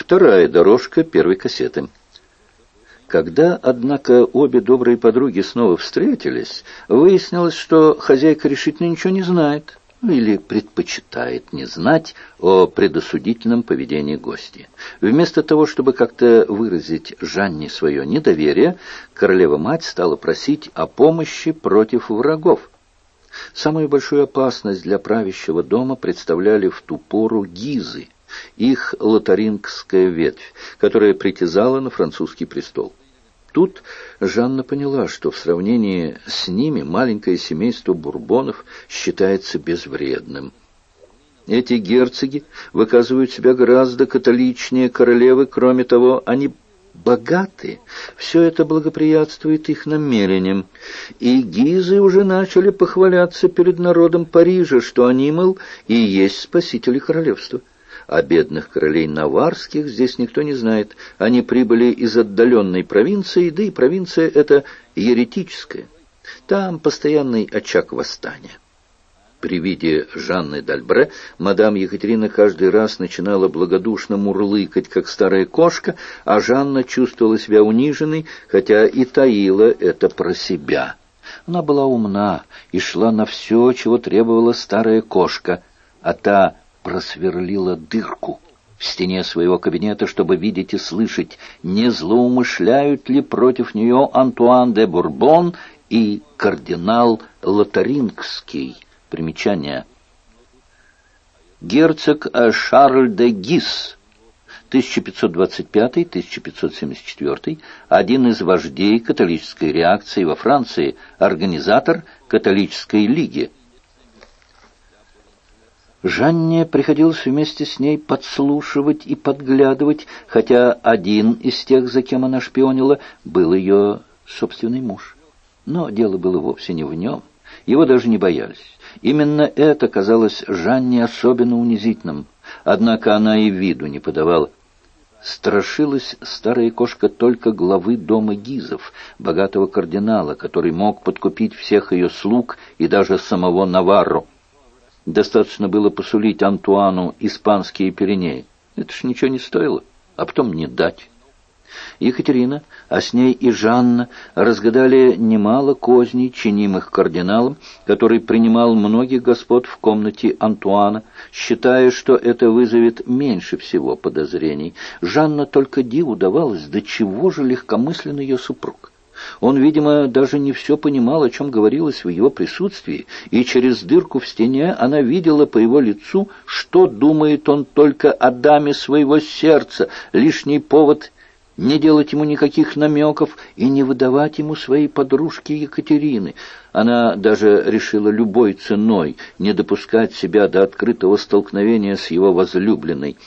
вторая дорожка первой кассеты. Когда, однако, обе добрые подруги снова встретились, выяснилось, что хозяйка решительно ничего не знает или предпочитает не знать о предосудительном поведении гостей. Вместо того, чтобы как-то выразить Жанне свое недоверие, королева-мать стала просить о помощи против врагов. Самую большую опасность для правящего дома представляли в ту пору гизы, их лотарингская ветвь, которая притязала на французский престол. Тут Жанна поняла, что в сравнении с ними маленькое семейство Бурбонов считается безвредным. Эти герцоги выказывают себя гораздо католичнее королевы, кроме того, они богаты, все это благоприятствует их намерениям, и гизы уже начали похваляться перед народом Парижа, что они, мол, и есть спасители королевства. А бедных королей наварских здесь никто не знает. Они прибыли из отдаленной провинции, да и провинция эта еретическая. Там постоянный очаг восстания. При виде Жанны д'Альбре мадам Екатерина каждый раз начинала благодушно мурлыкать, как старая кошка, а Жанна чувствовала себя униженной, хотя и таила это про себя. Она была умна и шла на все, чего требовала старая кошка, а та просверлила дырку в стене своего кабинета, чтобы видеть и слышать, не злоумышляют ли против нее Антуан де Бурбон и кардинал Лотарингский. Примечание. Герцог Шарль де Гис, 1525-1574, один из вождей католической реакции во Франции, организатор католической лиги. Жанне приходилось вместе с ней подслушивать и подглядывать, хотя один из тех, за кем она шпионила, был ее собственный муж. Но дело было вовсе не в нем. Его даже не боялись. Именно это казалось Жанне особенно унизительным. Однако она и виду не подавала. Страшилась старая кошка только главы дома Гизов, богатого кардинала, который мог подкупить всех ее слуг и даже самого Наварро. Достаточно было посулить Антуану испанские Пиренеи. Это ж ничего не стоило, а потом не дать. Екатерина, а с ней и Жанна, разгадали немало козней, чинимых кардиналом, который принимал многих господ в комнате Антуана, считая, что это вызовет меньше всего подозрений. Жанна только диву давалась, до чего же легкомыслен ее супруг. Он, видимо, даже не все понимал, о чем говорилось в его присутствии, и через дырку в стене она видела по его лицу, что думает он только о даме своего сердца, лишний повод не делать ему никаких намеков и не выдавать ему своей подружки Екатерины. Она даже решила любой ценой не допускать себя до открытого столкновения с его возлюбленной.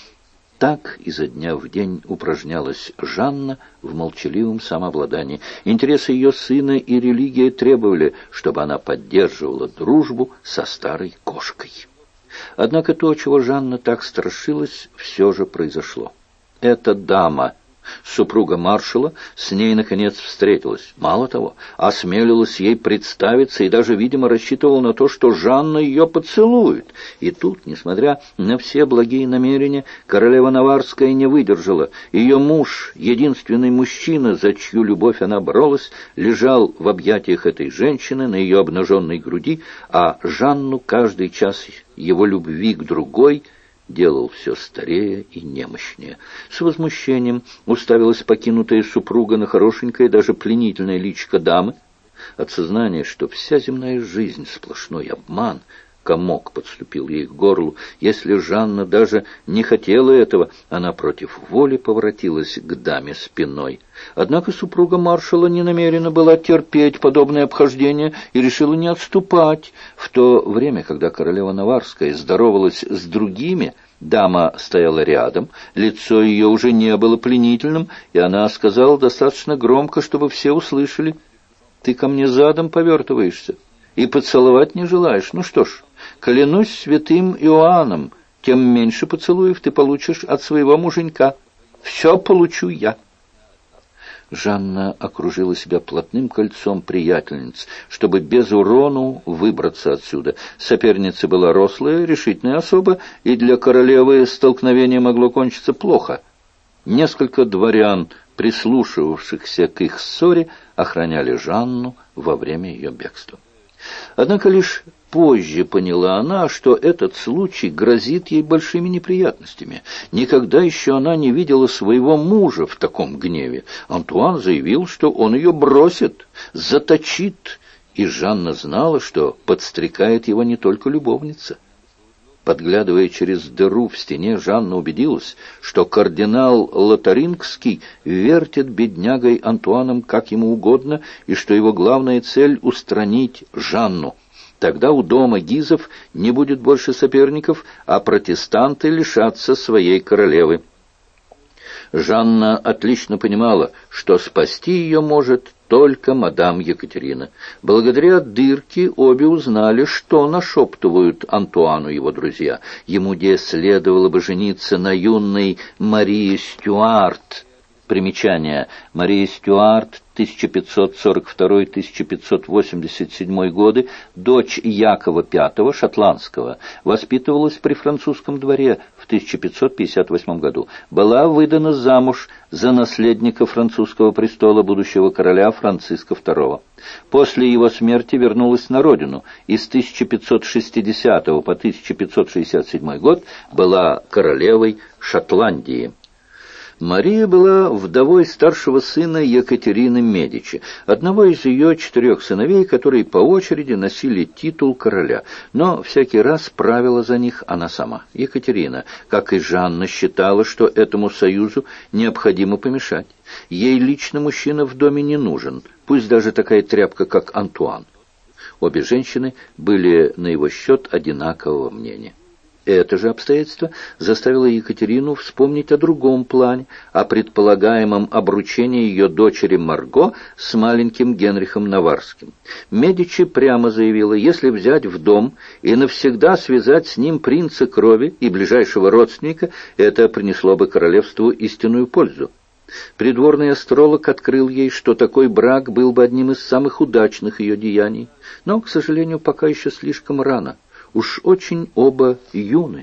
Так изо дня в день упражнялась Жанна в молчаливом самообладании. Интересы ее сына и религия требовали, чтобы она поддерживала дружбу со старой кошкой. Однако то, чего Жанна так страшилась, все же произошло. Эта дама, супруга маршала, с ней, наконец, встретилась. Мало того, осмелилась ей представиться и даже, видимо, рассчитывала на то, что Жанна ее поцелует. И тут, несмотря на все благие намерения, королева Наварская не выдержала. Ее муж, единственный мужчина, за чью любовь она боролась, лежал в объятиях этой женщины на ее обнаженной груди, а Жанну каждый час его любви к другой делал все старее и немощнее. С возмущением уставилась покинутая супруга на хорошенькое, даже пленительное личико дамы. От сознания, что вся земная жизнь — сплошной обман, комок подступил ей к горлу. Если Жанна даже не хотела этого, она против воли поворотилась к даме спиной. Однако супруга маршала не намерена была терпеть подобное обхождение и решила не отступать. В то время, когда королева Наварская здоровалась с другими, дама стояла рядом, лицо ее уже не было пленительным, и она сказала достаточно громко, чтобы все услышали: «Ты ко мне задом повертываешься и поцеловать не желаешь. Ну что ж, клянусь святым Иоанном, тем меньше поцелуев ты получишь от своего муженька. Все получу я». Жанна окружила себя плотным кольцом приятельниц, чтобы без урону выбраться отсюда. Соперница была рослая, решительная особа, и для королевы столкновение могло кончиться плохо. Несколько дворян, прислушивавшихся к их ссоре, охраняли Жанну во время ее бегства. Однако лишь позже поняла она, что этот случай грозит ей большими неприятностями. Никогда еще она не видела своего мужа в таком гневе. Антуан заявил, что он ее бросит, заточит, и Жанна знала, что подстрекает его не только любовница. Подглядывая через дыру в стене, Жанна убедилась, что кардинал Лотарингский вертит беднягой Антуаном как ему угодно, и что его главная цель — устранить Жанну. Тогда у дома Гизов не будет больше соперников, а протестанты лишатся своей королевы. Жанна отлично понимала, что спасти ее может только мадам Екатерина. Благодаря дырке обе узнали, что нашептывают Антуану его друзья. Ему следовало бы жениться на юной Марии Стюарт. Примечание. Мария Стюарт, 1542-1587 годы, дочь Якова V шотландского, воспитывалась при французском дворе в 1558 году. Была выдана замуж за наследника французского престола будущего короля Франциска II. После его смерти вернулась на родину и с 1560 по 1567 год была королевой Шотландии. Мария была вдовой старшего сына Екатерины Медичи, одного из ее 4 сыновей, которые по очереди носили титул короля, но всякий раз правила за них она сама. Екатерина, как и Жанна, считала, что этому союзу необходимо помешать. Ей лично мужчина в доме не нужен, пусть даже такая тряпка, как Антуан. Обе женщины были на его счет одинакового мнения. Это же обстоятельство заставило Екатерину вспомнить о другом плане, о предполагаемом обручении ее дочери Марго с маленьким Генрихом Наварским. Медичи прямо заявила, если взять в дом и навсегда связать с ним принца крови и ближайшего родственника, это принесло бы королевству истинную пользу. Придворный астролог открыл ей, что такой брак был бы одним из самых удачных ее деяний, но, к сожалению, пока еще слишком рано. Уж очень оба юны.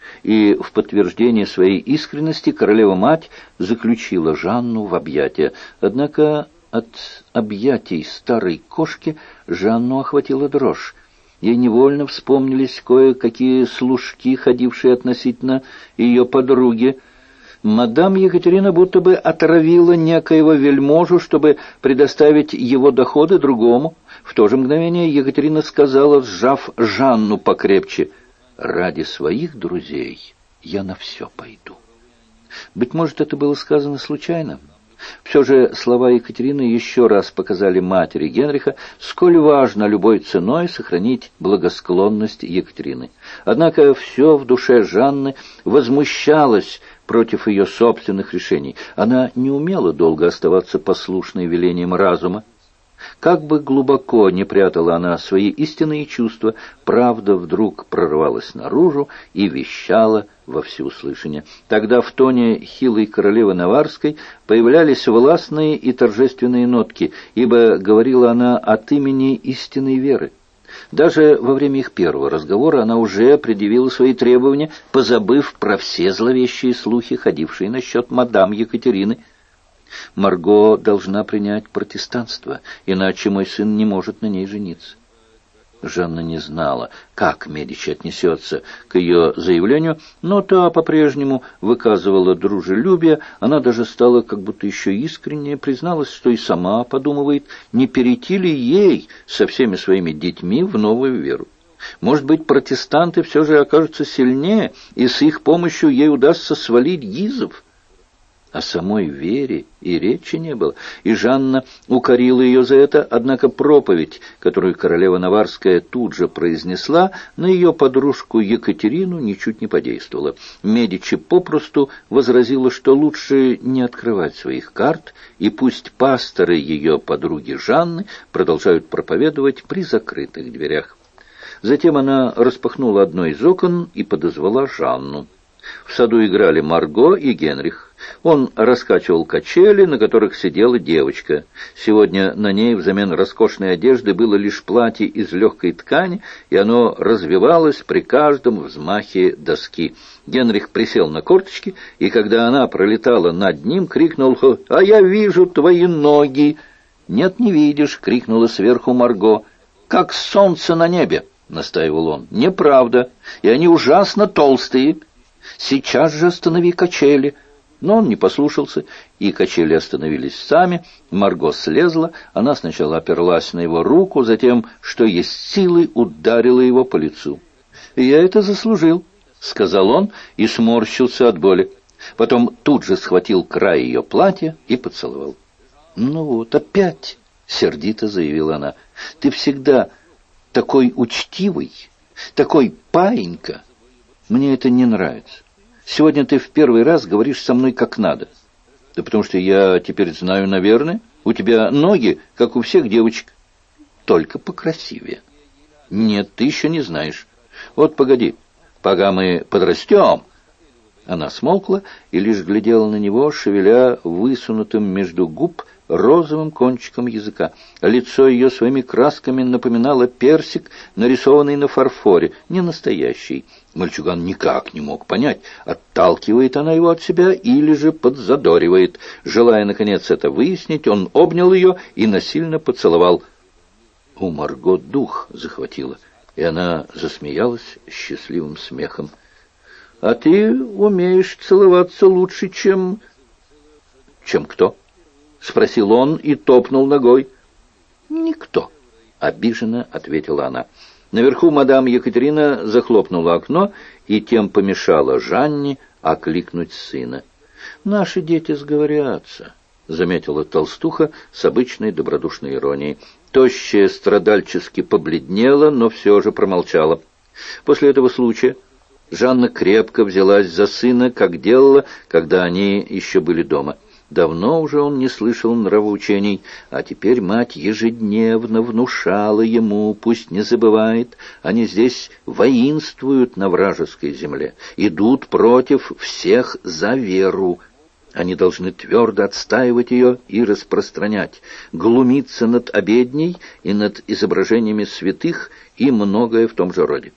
И в подтверждение своей искренности королева-мать заключила Жанну в объятия. Однако от объятий старой кошки Жанну охватила дрожь. Ей невольно вспомнились кое-какие служки, ходившие относительно ее подруги. Мадам Екатерина будто бы отравила некоего вельможу, чтобы предоставить его доходы другому. В то же мгновение Екатерина сказала, сжав Жанну покрепче, «Ради своих друзей я на все пойду». Быть может, это было сказано случайно. Все же слова Екатерины еще раз показали матери Генриха, сколь важно любой ценой сохранить благосклонность Екатерины. Однако все в душе Жанны возмущалось против ее собственных решений. Она не умела долго оставаться послушной велениям разума. Как бы глубоко не прятала она свои истинные чувства, правда вдруг прорвалась наружу и вещала во всеуслышание. Тогда в тоне хилой королевы Наварской появлялись властные и торжественные нотки, ибо говорила она от имени истинной веры. Даже во время их первого разговора она уже предъявила свои требования, позабыв про все зловещие слухи, ходившие насчет мадам Екатерины. Марго должна принять протестанство, иначе мой сын не может на ней жениться. Жанна не знала, как Медичи отнесется к ее заявлению, но та по-прежнему выказывала дружелюбие. Она даже стала как будто еще искренне, призналась, что и сама подумывает, не перейти ли ей со всеми своими детьми в новую веру. Может быть, протестанты все же окажутся сильнее, и с их помощью ей удастся свалить Гизов. О самой вере и речи не было, и Жанна укорила ее за это, однако проповедь, которую королева Наварская тут же произнесла, на ее подружку Екатерину ничуть не подействовала. Медичи попросту возразила, что лучше не открывать своих карт, и пусть пасторы ее подруги Жанны продолжают проповедовать при закрытых дверях. Затем она распахнула одно из окон и подозвала Жанну. В саду играли Марго и Генрих. Он раскачивал качели, на которых сидела девочка. Сегодня на ней взамен роскошной одежды было лишь платье из легкой ткани, и оно развивалось при каждом взмахе доски. Генрих присел на корточки, и когда она пролетала над ним, крикнул: «А я вижу твои ноги!» «Нет, не видишь!» — крикнула сверху Марго. «Как солнце на небе!» — настаивал он. «Неправда, и они ужасно толстые. Сейчас же останови качели». Но он не послушался, и качели остановились сами. Марго слезла, она сначала оперлась на его руку, затем, что есть силы, ударила его по лицу. «Я это заслужил», — сказал он и сморщился от боли. Потом тут же схватил край ее платья и поцеловал. «Ну вот, опять», — сердито заявила она, — «ты всегда такой учтивый, такой паинька. Мне это не нравится. Сегодня ты в первый раз говоришь со мной как надо». «Да потому что я теперь знаю, наверное, у тебя ноги, как у всех девочек, только покрасивее». «Нет, ты еще не знаешь. Вот погоди, пока мы подрастем». Она смолкла и лишь глядела на него, шевеля высунутым между губ розовым кончиком языка. Лицо ее своими красками напоминало персик, нарисованный на фарфоре, не настоящий. Мальчуган никак не мог понять, отталкивает она его от себя или же подзадоривает. Желая, наконец, это выяснить, он обнял ее и насильно поцеловал. У Марго дух захватило, и она засмеялась счастливым смехом. «А ты умеешь целоваться лучше, чем...» «Чем кто?» — спросил он и топнул ногой. «Никто», — обиженно ответила она. Наверху мадам Екатерина захлопнула окно и тем помешала Жанне окликнуть сына. «Наши дети сговорятся», — заметила толстуха с обычной добродушной иронией. Тощая страдальчески побледнела, но все же промолчала. После этого случая Жанна крепко взялась за сына, как делала, когда они еще были дома. Давно уже он не слышал нравоучений, а теперь мать ежедневно внушала ему, пусть не забывает, они здесь воинствуют на вражеской земле, идут против всех за веру. Они должны твердо отстаивать ее и распространять, глумиться над обедней и над изображениями святых и многое в том же роде.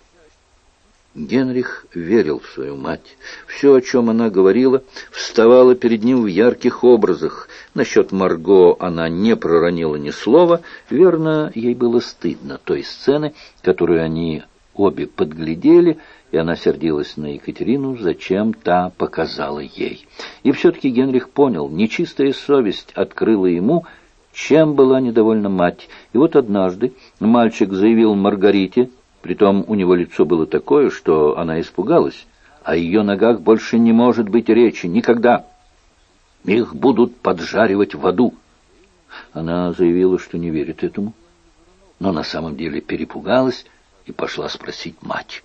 Генрих верил в свою мать. Все, о чем она говорила, вставало перед ним в ярких образах. Насчет Марго она не проронила ни слова. Верно, ей было стыдно той сцены, которую они обе подглядели, и она сердилась на Екатерину, зачем та показала ей. И все-таки Генрих понял, нечистая совесть открыла ему, чем была недовольна мать. И вот однажды мальчик заявил Маргарите, притом у него лицо было такое, что она испугалась, о ее ногах больше не может быть речи, никогда. Их будут поджаривать в аду. Она заявила, что не верит этому, но на самом деле перепугалась и пошла спросить мать.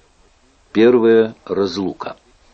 Первая разлука.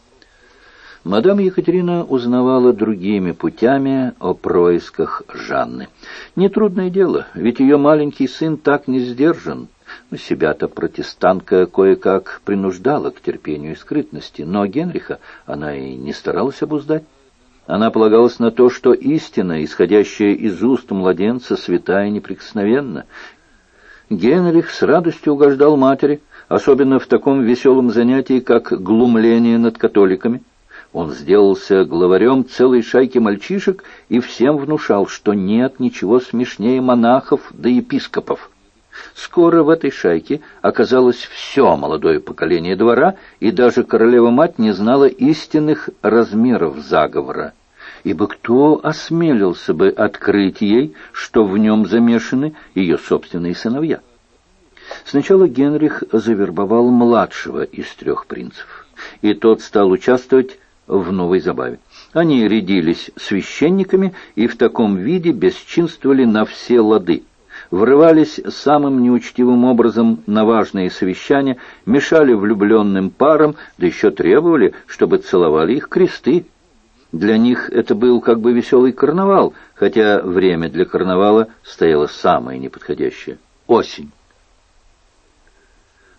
Мадам Екатерина узнавала другими путями о происках Жанны. Нетрудное дело, ведь ее маленький сын так не сдержан. Себя-то протестантка кое-как принуждала к терпению и скрытности, но Генриха она и не старалась обуздать. Она полагалась на то, что истина, исходящая из уст младенца, святая и неприкосновенна. Генрих с радостью угождал матери, особенно в таком веселом занятии, как глумление над католиками. Он сделался главарем целой шайки мальчишек и всем внушал, что нет ничего смешнее монахов да епископов. Скоро в этой шайке оказалось все молодое поколение двора, и даже королева-мать не знала истинных размеров заговора, ибо кто осмелился бы открыть ей, что в нем замешаны ее собственные сыновья? Сначала Генрих завербовал младшего из 3 принцев, и тот стал участвовать в новой забаве. Они рядились священниками и в таком виде бесчинствовали на все лады. Врывались самым неучтивым образом на важные совещания, мешали влюбленным парам, да еще требовали, чтобы целовали их кресты. Для них это был как бы веселый карнавал, хотя время для карнавала стояло самое неподходящее — осень.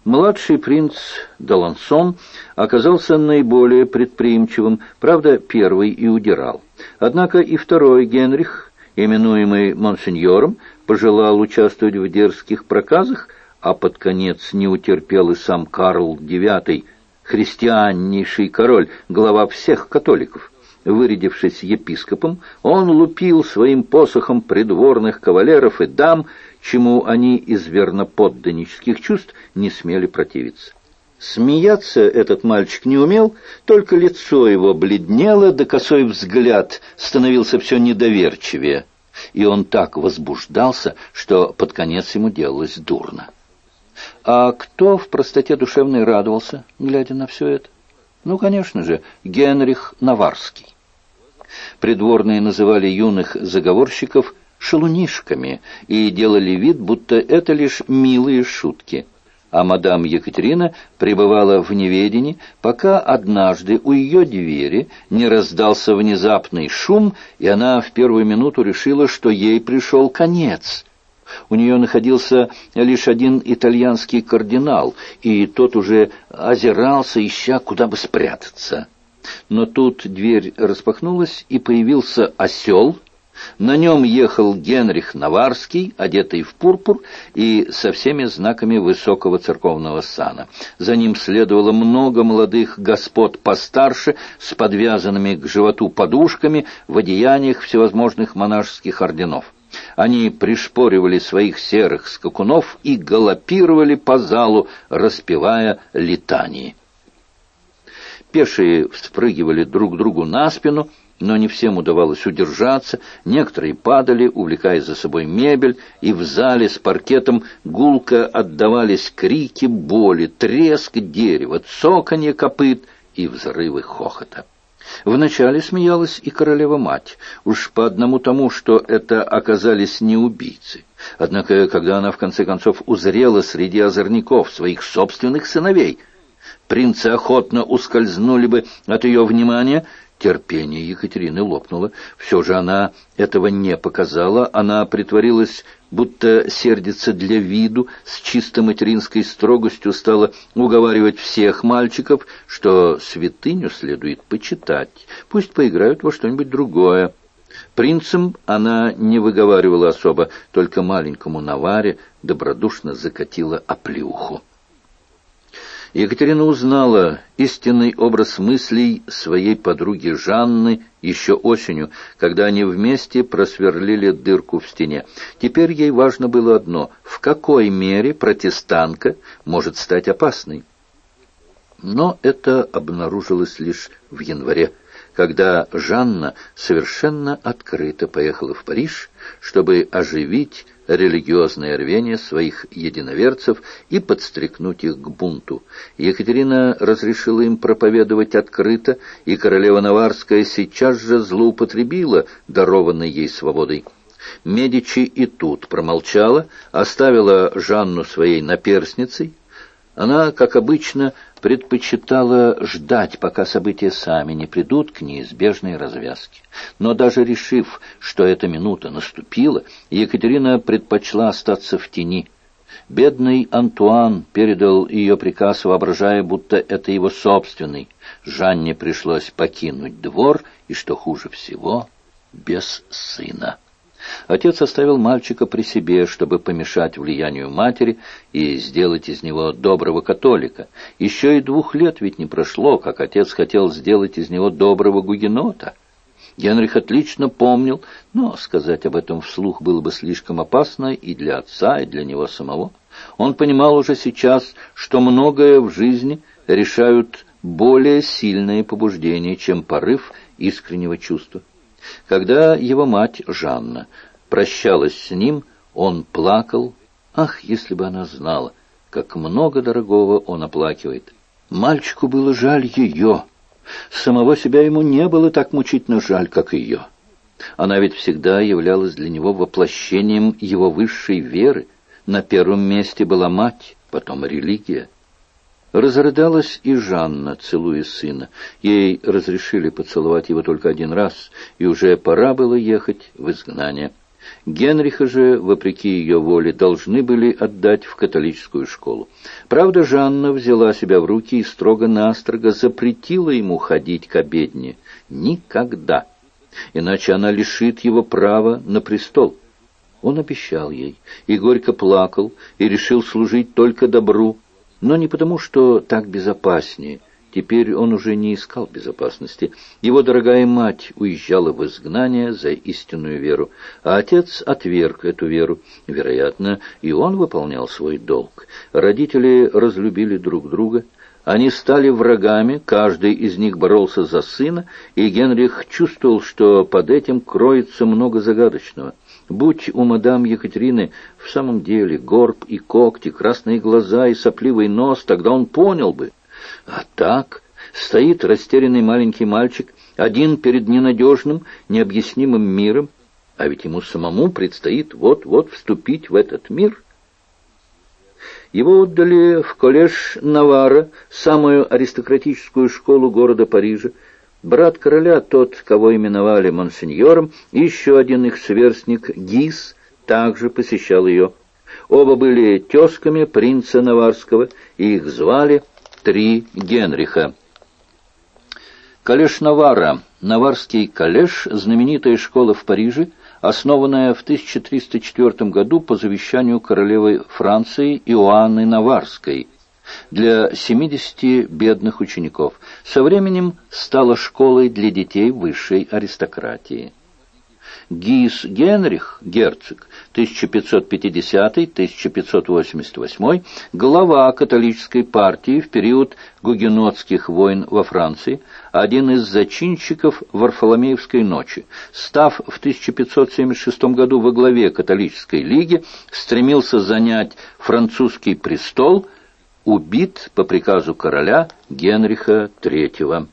Младший принц d'Alençon оказался наиболее предприимчивым, правда, первый и удирал. Однако и второй Генрих, именуемый монсеньором, пожелал участвовать в дерзких проказах, а под конец не утерпел и сам Карл IX, христианнейший король, глава всех католиков. Вырядившись епископом, он лупил своим посохом придворных кавалеров и дам, чему они из верноподданнических чувств не смели противиться. Смеяться этот мальчик не умел, только лицо его бледнело, да косой взгляд становился все недоверчивее, и он так возбуждался, что под конец ему делалось дурно. А кто в простоте душевной радовался, глядя на все это? Ну, конечно же, Генрих Наварский. Придворные называли юных заговорщиков шалунишками и делали вид, будто это лишь милые шутки. А мадам Екатерина пребывала в неведении, пока однажды у ее двери не раздался внезапный шум, и она в первую минуту решила, что ей пришел конец. У нее находился лишь один итальянский кардинал, и тот уже озирался, ища, куда бы спрятаться. Но тут дверь распахнулась, и появился осел. На нем ехал Генрих Наварский, одетый в пурпур и со всеми знаками высокого церковного сана. За ним следовало много молодых господ постарше, с подвязанными к животу подушками, в одеяниях всевозможных монашеских орденов. Они пришпоривали своих серых скакунов и галопировали по залу, распевая литании. Пешие вспрыгивали друг другу на спину, но не всем удавалось удержаться, некоторые падали, увлекая за собой мебель, и в зале с паркетом гулко отдавались крики боли, треск дерева, цоканье копыт и взрывы хохота. Вначале смеялась и королева-мать, уж по одному тому, что это оказались не убийцы. Однако, когда она в конце концов узрела среди озорников своих собственных сыновей, принцы охотно ускользнули бы от ее внимания. Терпение Екатерины лопнуло. Все же она этого не показала. Она притворилась, будто сердится для виду, с чисто материнской строгостью стала уговаривать всех мальчиков, что святыню следует почитать. Пусть поиграют во что-нибудь другое. Принцам она не выговаривала особо, только маленькому Наваре добродушно закатила оплеуху. Екатерина узнала истинный образ мыслей своей подруги Жанны еще осенью, когда они вместе просверлили дырку в стене. Теперь ей важно было одно — в какой мере протестантка может стать опасной. Но это обнаружилось лишь в январе, когда Жанна совершенно открыто поехала в Париж, чтобы оживить религиозное рвение своих единоверцев и подстрекнуть их к бунту. Екатерина разрешила им проповедовать открыто, и королева Наварская сейчас же злоупотребила дарованной ей свободой. Медичи и тут промолчала, оставила Жанну своей наперсницей. Она, как обычно, предпочитала ждать, пока события сами не придут к неизбежной развязке. Но даже решив, что эта минута наступила, Екатерина предпочла остаться в тени. Бедный Антуан передал ее приказ, воображая, будто это его собственный. Жанне пришлось покинуть двор, и, что хуже всего, без сына. Отец оставил мальчика при себе, чтобы помешать влиянию матери и сделать из него доброго католика. Еще и 2 лет ведь не прошло, как отец хотел сделать из него доброго гугенота. Генрих отлично помнил, но сказать об этом вслух было бы слишком опасно и для отца, и для него самого. Он понимал уже сейчас, что многое в жизни решают более сильные побуждения, чем порыв искреннего чувства. Когда его мать Жанна прощалась с ним, он плакал. Ах, если бы она знала, как много дорогого он оплакивает! Мальчику было жаль ее. Самого себя ему не было так мучительно жаль, как ее. Она ведь всегда являлась для него воплощением его высшей веры. На первом месте была мать, потом религия. Разрыдалась и Жанна, целуя сына. Ей разрешили поцеловать его только 1 раз, и уже пора было ехать в изгнание. Генриха же, вопреки ее воле, должны были отдать в католическую школу. Правда, Жанна взяла себя в руки и строго-настрого запретила ему ходить к обедне. Никогда! Иначе она лишит его права на престол. Он обещал ей, и горько плакал, и решил служить только добру, но не потому, что так безопаснее. Теперь он уже не искал безопасности. Его дорогая мать уезжала в изгнание за истинную веру, а отец отверг эту веру. Вероятно, и он выполнял свой долг. Родители разлюбили друг друга. Они стали врагами, каждый из них боролся за сына, и Генрих чувствовал, что под этим кроется много загадочного. Будь у мадам Екатерины в самом деле горб и когти, красные глаза и сопливый нос, тогда он понял бы. А так стоит растерянный маленький мальчик, один перед ненадежным, необъяснимым миром, а ведь ему самому предстоит вот-вот вступить в этот мир. Его отдали в коллеж Навара, самую аристократическую школу города Парижа. Брат короля, тот, кого именовали монсеньором, и еще один их сверстник, Гис, также посещал ее. Оба были тезками принца Наварского, и их звали Три Генриха. Коллеж Навара, Наварский коллеж, знаменитая школа в Париже, основанная в 1304 году по завещанию королевы Франции Иоанны Наварской для 70 бедных учеников. Со временем стала школой для детей высшей аристократии. Гис Генрих, герцог, 1550-1588, глава католической партии в период гугенотских войн во Франции, один из зачинщиков Варфоломеевской ночи, став в 1576 году во главе католической лиги, стремился занять французский престол, убит по приказу короля Генриха III.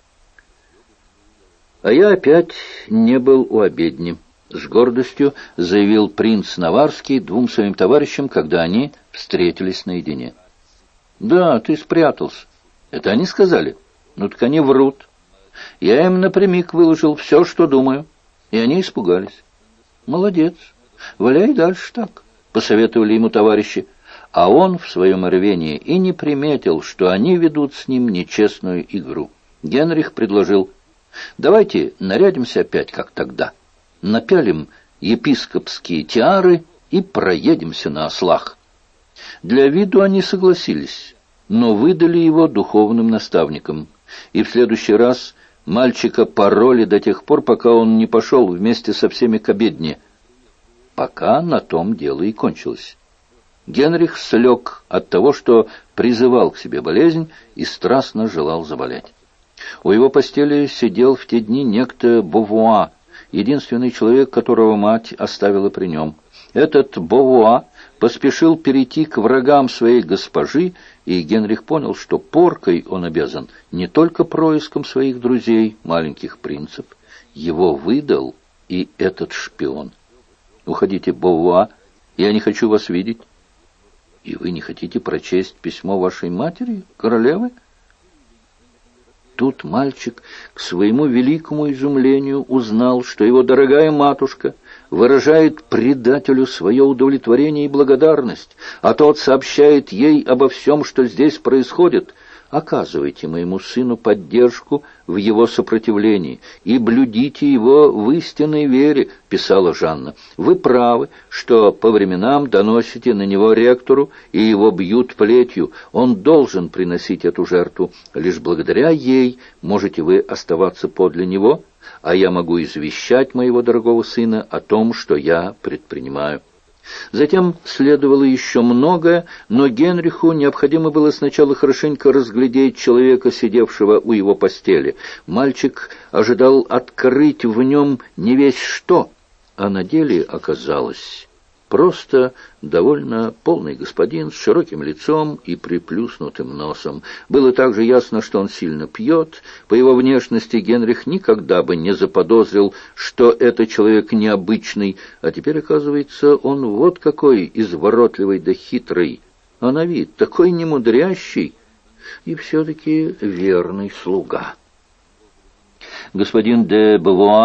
«А я опять не был у обедни», — с гордостью заявил принц Наварский двум своим товарищам, когда они встретились наедине. «Да, ты спрятался. Это они сказали? Ну так они врут. Я им напрямик выложил все, что думаю, и они испугались». «Молодец. Валяй дальше так», — посоветовали ему товарищи. А он в своем рвении и не приметил, что они ведут с ним нечестную игру. Генрих предложил: «Давайте нарядимся опять, как тогда. Напялим епископские тиары и проедемся на ослах». Для виду они согласились, но выдали его духовным наставникам. И в следующий раз мальчика пороли до тех пор, пока он не пошел вместе со всеми к обедне. Пока на том дело и кончилось. Генрих слег от того, что призывал к себе болезнь и страстно желал заболеть. У его постели сидел в те дни некто Бовуа, единственный человек, которого мать оставила при нем. Этот Бовуа поспешил перейти к врагам своей госпожи, и Генрих понял, что поркой он обязан не только происком своих друзей, маленьких принцев. Его выдал и этот шпион. «Уходите, Бовуа, я не хочу вас видеть». «И вы не хотите прочесть письмо вашей матери, королевы?» Тут мальчик, к своему великому изумлению, узнал, что его дорогая матушка выражает предателю свое удовлетворение и благодарность, а тот сообщает ей обо всем, что здесь происходит. «Оказывайте моему сыну поддержку в его сопротивлении и блюдите его в истинной вере», — писала Жанна. «Вы правы, что по временам доносите на него ректору, и его бьют плетью. Он должен приносить эту жертву. Лишь благодаря ей можете вы оставаться подле него, а я могу извещать моего дорогого сына о том, что я предпринимаю». Затем следовало еще многое, но Генриху необходимо было сначала хорошенько разглядеть человека, сидевшего у его постели. Мальчик ожидал открыть в нем не весь что, а на деле оказалось просто довольно полный господин с широким лицом и приплюснутым носом. Было также ясно, что он сильно пьет. По его внешности Генрих никогда бы не заподозрил, что это человек необычный, а теперь, оказывается, он вот какой изворотливый да хитрый, а на вид такой немудрящий и все-таки верный слуга. Господин де Бавуа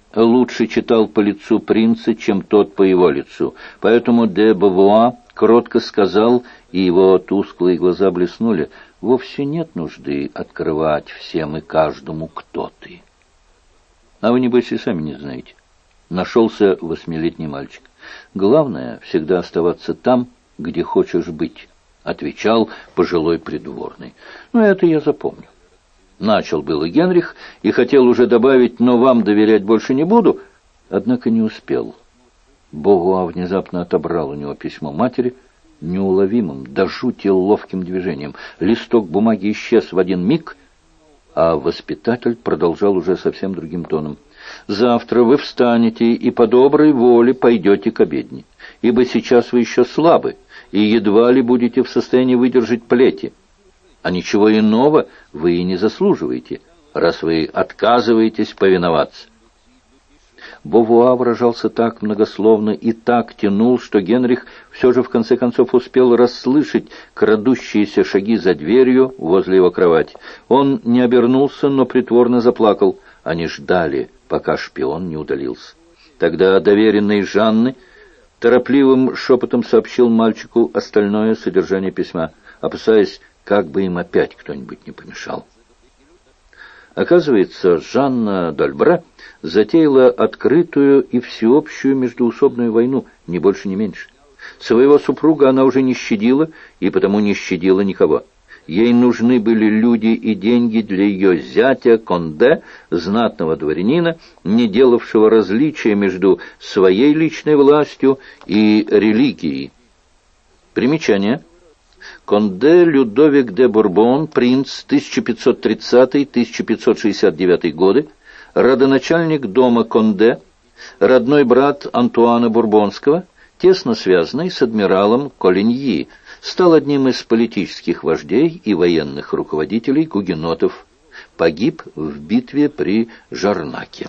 лучше читал по лицу принца, чем тот по его лицу. Поэтому де Бавуа кротко сказал, и его тусклые глаза блеснули: «Вовсе нет нужды открывать всем и каждому, кто ты». «А вы, небось, и сами не знаете». Нашелся 8-летний мальчик. «Главное — всегда оставаться там, где хочешь быть», — отвечал пожилой придворный. «Ну, это я запомню». Начал было Генрих и хотел уже добавить: «но вам доверять больше не буду», однако не успел. Бавуа внезапно отобрал у него письмо матери неуловимым, до жути ловким движением. Листок бумаги исчез в один миг, а воспитатель продолжал уже совсем другим тоном: «Завтра вы встанете и по доброй воле пойдете к обедне, ибо сейчас вы еще слабы и едва ли будете в состоянии выдержать плети. А ничего иного вы и не заслуживаете, раз вы отказываетесь повиноваться». Бавуа выражался так многословно и так тянул, что Генрих все же в конце концов успел расслышать крадущиеся шаги за дверью возле его кровати. Он не обернулся, но притворно заплакал. Они ждали, пока шпион не удалился. Тогда доверенный Жанны торопливым шепотом сообщил мальчику остальное содержание письма, опасаясь, как бы им опять кто-нибудь не помешал. Оказывается, Жанна д'Альбре затеяла открытую и всеобщую междоусобную войну, ни больше, ни меньше. Своего супруга она уже не щадила, и потому не щадила никого. Ей нужны были люди и деньги для ее зятя Конде, знатного дворянина, не делавшего различия между своей личной властью и религией. Примечание. Конде Людовик де Бурбон, принц, 1530-1569 годы, родоначальник дома Конде, родной брат Антуана Бурбонского, тесно связанный с адмиралом Колиньи, стал одним из политических вождей и военных руководителей гугенотов, погиб в битве при Жарнаке.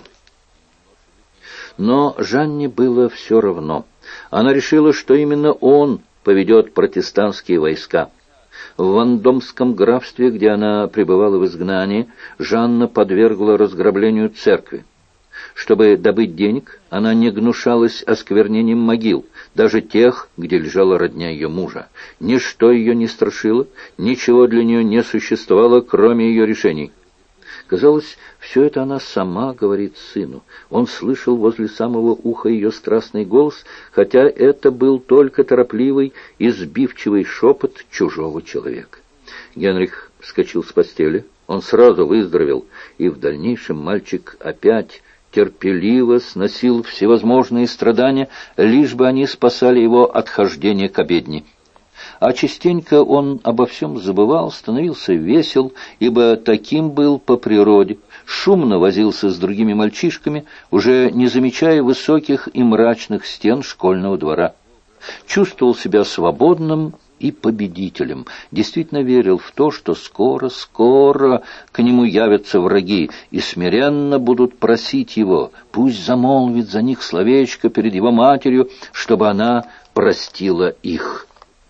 Но Жанне было все равно. Она решила, что именно он поведет протестантские войска. В Вандомском графстве, где она пребывала в изгнании, Жанна подвергла разграблению церкви. Чтобы добыть денег, она не гнушалась осквернением могил, даже тех, где лежала родня ее мужа. Ничто ее не страшило, ничего для нее не существовало, кроме ее решений. Казалось, все это она сама говорит сыну. Он слышал возле самого уха ее страстный голос, хотя это был только торопливый и сбивчивый шепот чужого человека. Генрих вскочил с постели. Он сразу выздоровел, и в дальнейшем мальчик опять терпеливо сносил всевозможные страдания, лишь бы они спасали его от хождения к обедне. А частенько он обо всем забывал, становился весел, ибо таким был по природе, шумно возился с другими мальчишками, уже не замечая высоких и мрачных стен школьного двора. Чувствовал себя свободным и победителем, действительно верил в то, что скоро к нему явятся враги и смиренно будут просить его, пусть замолвит за них словечко перед его матерью, чтобы она простила их.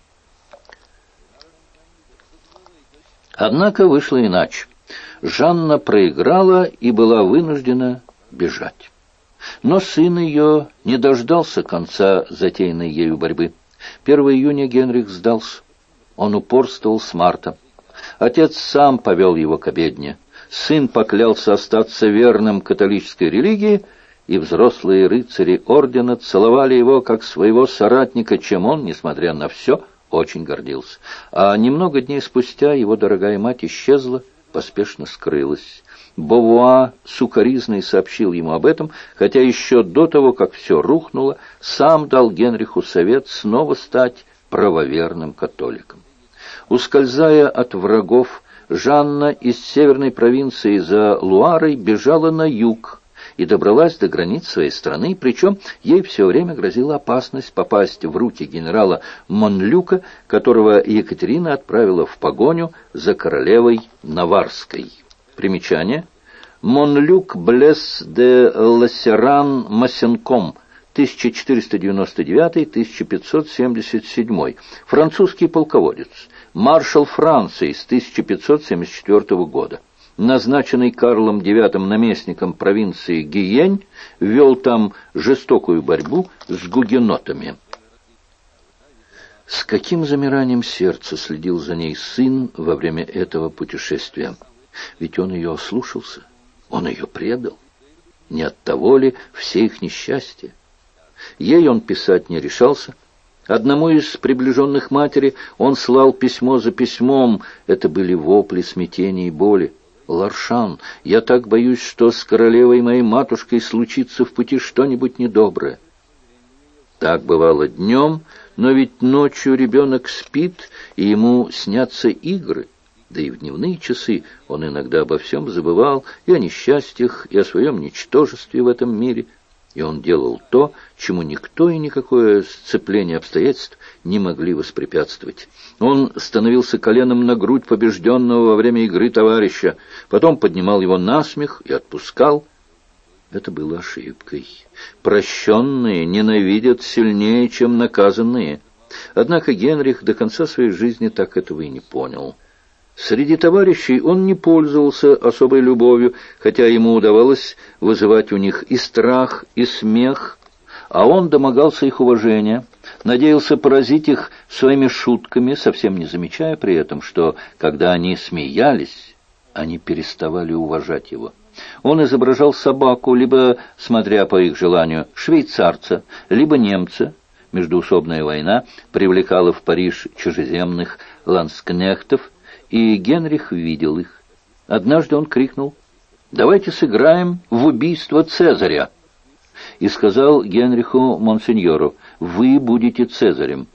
Однако вышло иначе. Жанна проиграла и была вынуждена бежать. Но сын ее не дождался конца затеянной ею борьбы. 1 июня Генрих сдался. Он упорствовал с марта. Отец сам повел его к обедне. Сын поклялся остаться верным католической религии, и взрослые рыцари ордена целовали его как своего соратника, чем он, несмотря на все, очень гордился. А немного дней спустя его дорогая мать исчезла, поспешно скрылась. Бавуа сукоризной сообщил ему об этом, хотя еще до того, как все рухнуло, сам дал Генриху совет снова стать правоверным католиком. Ускользая от врагов, Жанна из северной провинции за Луарой бежала на юг и добралась до границ своей страны, причем ей все время грозила опасность попасть в руки генерала Монлюка, которого Екатерина отправила в погоню за королевой Наварской. Примечание. Монлюк Блес де Лассеран-Массенком, 1499-1577, французский полководец, маршал Франции с 1574 года. назначенный Карлом IX наместником провинции Гиень, вел там жестокую борьбу с гугенотами. С каким замиранием сердца следил за ней сын во время этого путешествия? Ведь он ее ослушался, он ее предал. Не от того ли все их несчастья? Ей он писать не решался. Одному из приближенных матери он слал письмо за письмом. Это были вопли смятения и боли. «Ларшан, я так боюсь, что с королевой моей матушкой случится в пути что-нибудь недоброе». Так бывало днем, но ведь ночью ребенок спит, и ему снятся игры. Да и в дневные часы он иногда обо всем забывал, и о несчастьях, и о своем ничтожестве в этом мире. И он делал то, чему никто и никакое сцепление обстоятельств не могли воспрепятствовать. Он становился коленом на грудь побежденного во время игры товарища, потом поднимал его на смех и отпускал. Это было ошибкой. Прощенные ненавидят сильнее, чем наказанные. Однако Генрих до конца своей жизни так этого и не понял. Среди товарищей он не пользовался особой любовью, хотя ему удавалось вызывать у них и страх, и смех, а он домогался их уважения, надеялся поразить их своими шутками, совсем не замечая при этом, что, когда они смеялись, они переставали уважать его. Он изображал собаку, либо, смотря по их желанию, швейцарца, либо немца. Междоусобная война привлекала в Париж чужеземных ланскнехтов, и Генрих видел их. Однажды он крикнул: «Давайте сыграем в убийство Цезаря!» И сказал Генриху Монсеньору: «Вы будете Цезарем»,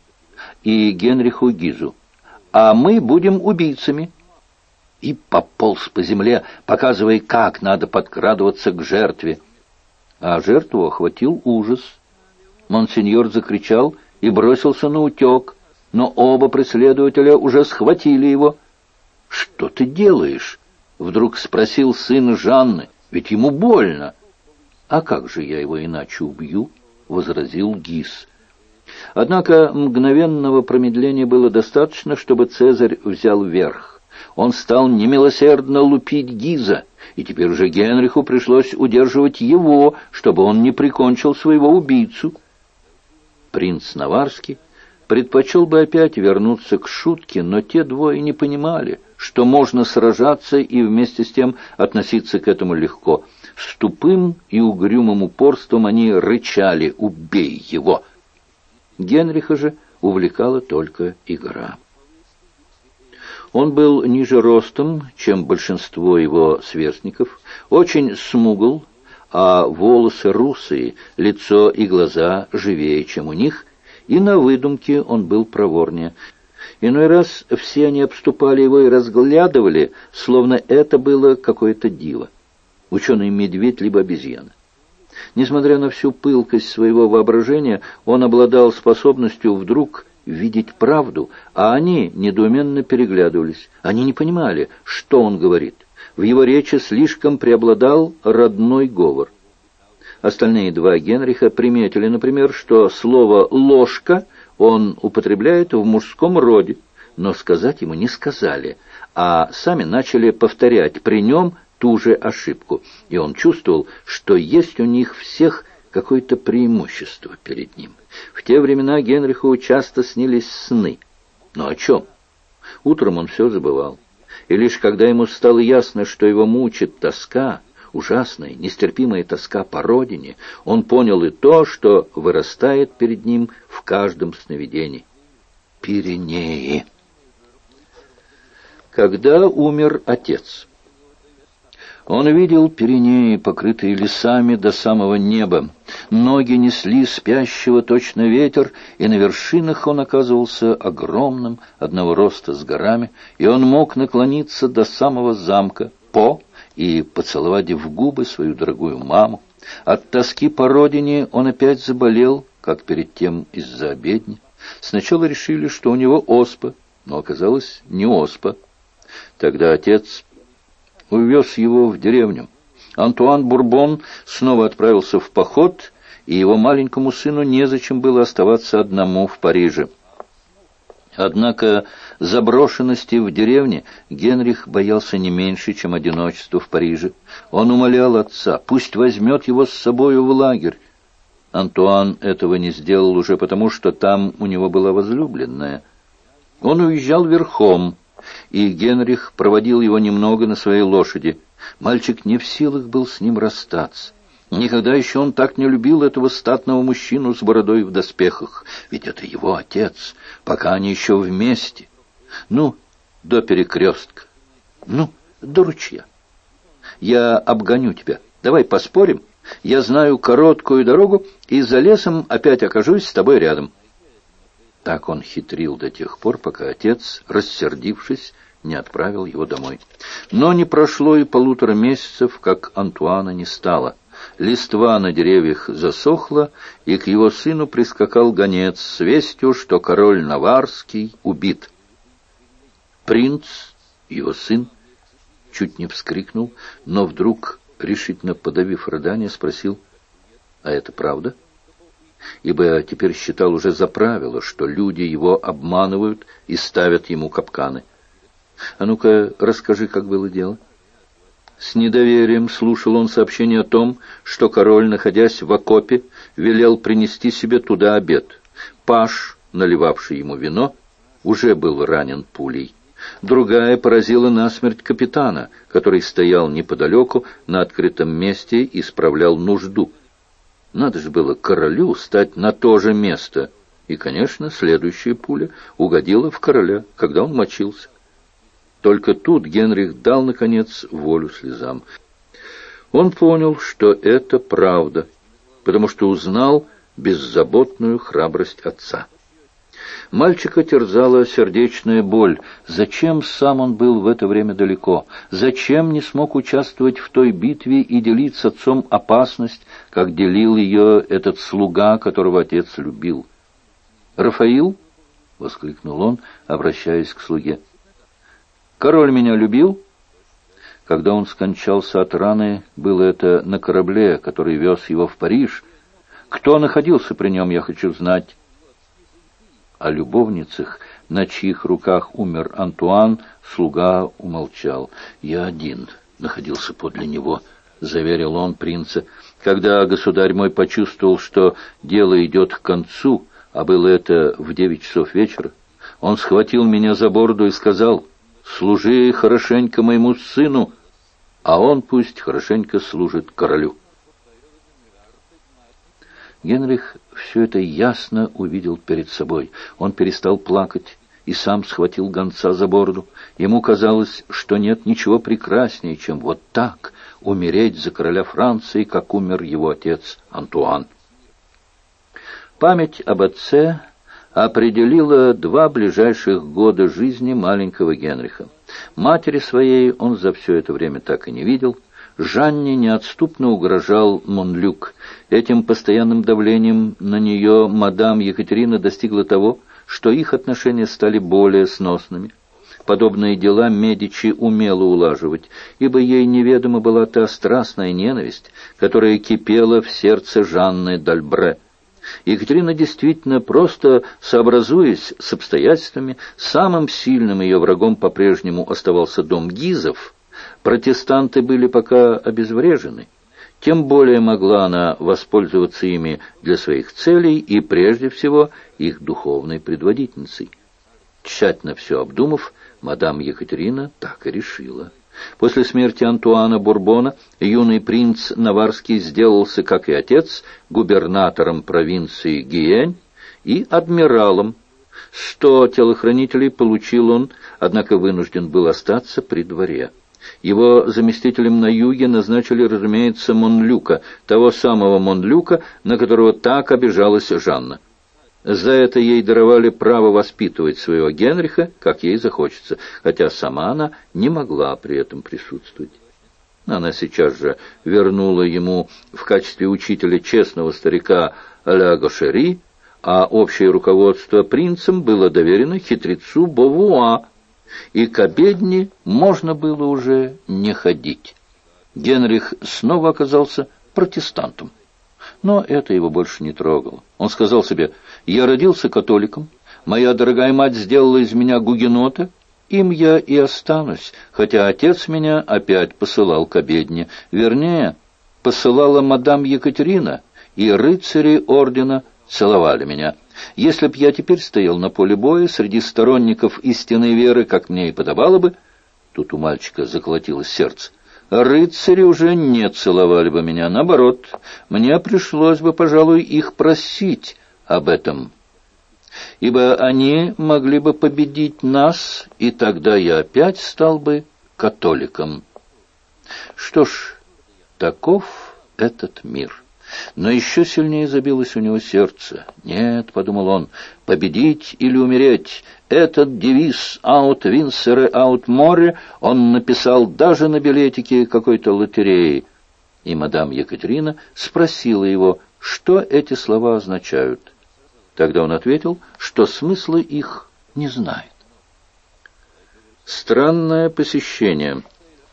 и Генриху Гизу: «А мы будем убийцами». И пополз по земле, показывая, как надо подкрадываться к жертве. А жертву охватил ужас. Монсеньор закричал и бросился на утек, но оба преследователя уже схватили его. «Что ты делаешь?» — вдруг спросил сын Жанны. «Ведь ему больно». «А как же я его иначе убью?» — возразил Гиз. Однако мгновенного промедления было достаточно, чтобы Цезарь взял верх. Он стал немилосердно лупить Гиза, и теперь уже Генриху пришлось удерживать его, чтобы он не прикончил своего убийцу. Принц Наварский предпочел бы опять вернуться к шутке, но те двое не понимали, что можно сражаться и вместе с тем относиться к этому легко. С тупым и угрюмым упорством они рычали: «Убей его!» Генриха же увлекала только игра. Он был ниже ростом, чем большинство его сверстников, очень смугл, а волосы русые, лицо и глаза живее, чем у них, и на выдумке он был проворнее. Иной раз все они обступали его и разглядывали, словно это было какое-то диво, ученый-медведь либо обезьяна. Несмотря на всю пылкость своего воображения, он обладал способностью вдруг видеть правду, а они недоуменно переглядывались. Они не понимали, что он говорит. В его речи слишком преобладал родной говор. Остальные два Генриха приметили, например, что слово «ложка» он употребляет в мужском роде, но сказать ему не сказали, а сами начали повторять при нем ту же ошибку, и он чувствовал, что есть у них всех какое-то преимущество перед ним. В те времена Генриху часто снились сны. Но о чем? Утром он все забывал. И лишь когда ему стало ясно, что его мучит тоска, ужасная, нестерпимая тоска по родине, он понял и то, что вырастает перед ним в каждом сновидении. Пиренеи. Когда умер отец? Он видел Пиренеи, покрытые лесами до самого неба. Ноги несли спящего точно ветер, и на вершинах он оказывался огромным, одного роста с горами, и он мог наклониться до самого замка По и поцеловать в губы свою дорогую маму. От тоски по родине он опять заболел, как перед тем из-за обедни. Сначала решили, что у него оспа, но оказалось не оспа. Тогда отец увез его в деревню. Антуан Бурбон снова отправился в поход, и его маленькому сыну незачем было оставаться одному в Париже. Однако Заброшенности в деревне Генрих боялся не меньше, чем одиночества в Париже. Он умолял отца, пусть возьмет его с собою в лагерь. Антуан этого не сделал уже потому, что там у него была возлюбленная. Он уезжал верхом, и Генрих проводил его немного на своей лошади. Мальчик не в силах был с ним расстаться. Никогда еще он так не любил этого статного мужчину с бородой в доспехах, ведь это его отец, пока они еще вместе. Ну, до перекрестка, ну, до ручья. Я обгоню тебя, давай поспорим. Я знаю короткую дорогу, и за лесом опять окажусь с тобой рядом. Так он хитрил до тех пор, пока отец, рассердившись, не отправил его домой. Но не прошло и 1,5 месяцев, как Антуана не стало. Листва на деревьях засохла, и к его сыну прискакал гонец с вестью, что король Наварский убит. Принц, его сын, чуть не вскрикнул, но вдруг, решительно подавив рыдание, спросил: «А это правда?» Ибо теперь считал уже за правило, что люди его обманывают и ставят ему капканы. «А ну-ка, расскажи, как было дело». С недоверием слушал он сообщение о том, что король, находясь в окопе, велел принести себе туда обед. Паж, наливавший ему вино, уже был ранен пулей. Другая поразила насмерть капитана, который стоял неподалеку на открытом месте и справлял нужду. Надо же было королю стать на то же место. И, конечно, следующая пуля угодила в короля, когда он мочился. Только тут Генрих дал, наконец, волю слезам. Он понял, что это правда, потому что узнал беззаботную храбрость отца. Мальчика терзала сердечная боль. Зачем сам он был в это время далеко? Зачем не смог участвовать в той битве и делить с отцом опасность, как делил ее этот слуга, которого отец любил? «Рафаил?» — воскликнул он, обращаясь к слуге. «Король меня любил?» Когда он скончался от раны, было это на корабле, который вез его в Париж. Кто находился при нем, я хочу знать. О любовницах, на чьих руках умер Антуан, слуга умолчал. «Я один находился подле него», — заверил он принца. «Когда государь мой почувствовал, что дело идет к концу, а было это в 9 часов вечера, он схватил меня за бороду и сказал: «Служи хорошенько моему сыну, а он пусть хорошенько служит королю». Генрих все это ясно увидел перед собой. Он перестал плакать и сам схватил гонца за бороду. Ему казалось, что нет ничего прекраснее, чем вот так умереть за короля Франции, как умер его отец Антуан. Память об отце определила 2 ближайших года жизни маленького Генриха. Матери своей он за все это время так и не видел. Жанне неотступно угрожал Монлюк. Этим постоянным давлением на нее мадам Екатерина достигла того, что их отношения стали более сносными. Подобные дела Медичи умела улаживать, ибо ей неведома была та страстная ненависть, которая кипела в сердце Жанны д'Альбре. Екатерина действительно, просто сообразуясь с обстоятельствами, самым сильным ее врагом по-прежнему оставался дом Гизов. Протестанты были пока обезврежены. Тем более могла она воспользоваться ими для своих целей и, прежде всего, их духовной предводительницей. Тщательно все обдумав, мадам Екатерина так и решила. После смерти Антуана Бурбона юный принц Наварский сделался, как и отец, губернатором провинции Гиень и адмиралом. 100 телохранителей получил он, однако вынужден был остаться при дворе. Его заместителем на юге назначили, разумеется, Монлюка, того самого Монлюка, на которого так обижалась Жанна. За это ей даровали право воспитывать своего Генриха, как ей захочется, хотя сама она не могла при этом присутствовать. Она сейчас же вернула ему в качестве учителя честного старика Ля Гошери, а общее руководство принцем было доверено хитрецу Бовуа, и к обедне можно было уже не ходить. Генрих снова оказался протестантом. Но это его больше не трогало. Он сказал себе: «Я родился католиком, Моя дорогая мать сделала из меня гугенота, им я и останусь, хотя отец меня опять посылал к обедне. Вернее, посылала мадам Екатерина, и рыцари ордена целовали меня. Если б я теперь стоял на поле боя среди сторонников истинной веры, как мне и подобало бы, тут у мальчика заколотилось сердце, рыцари уже не целовали бы меня. Наоборот, мне пришлось бы, пожалуй, их просить об этом, ибо они могли бы победить нас, и тогда я опять стал бы католиком. Что ж, таков этот мир». Но еще сильнее забилось у него сердце. «Нет, — подумал он, — победить или умереть. Этот девиз «Аут Винсере, аут море» он написал даже на билетике какой-то лотереи». И мадам Екатерина спросила его, что эти слова означают. Тогда он ответил, что смысла их не знает. Странное посещение.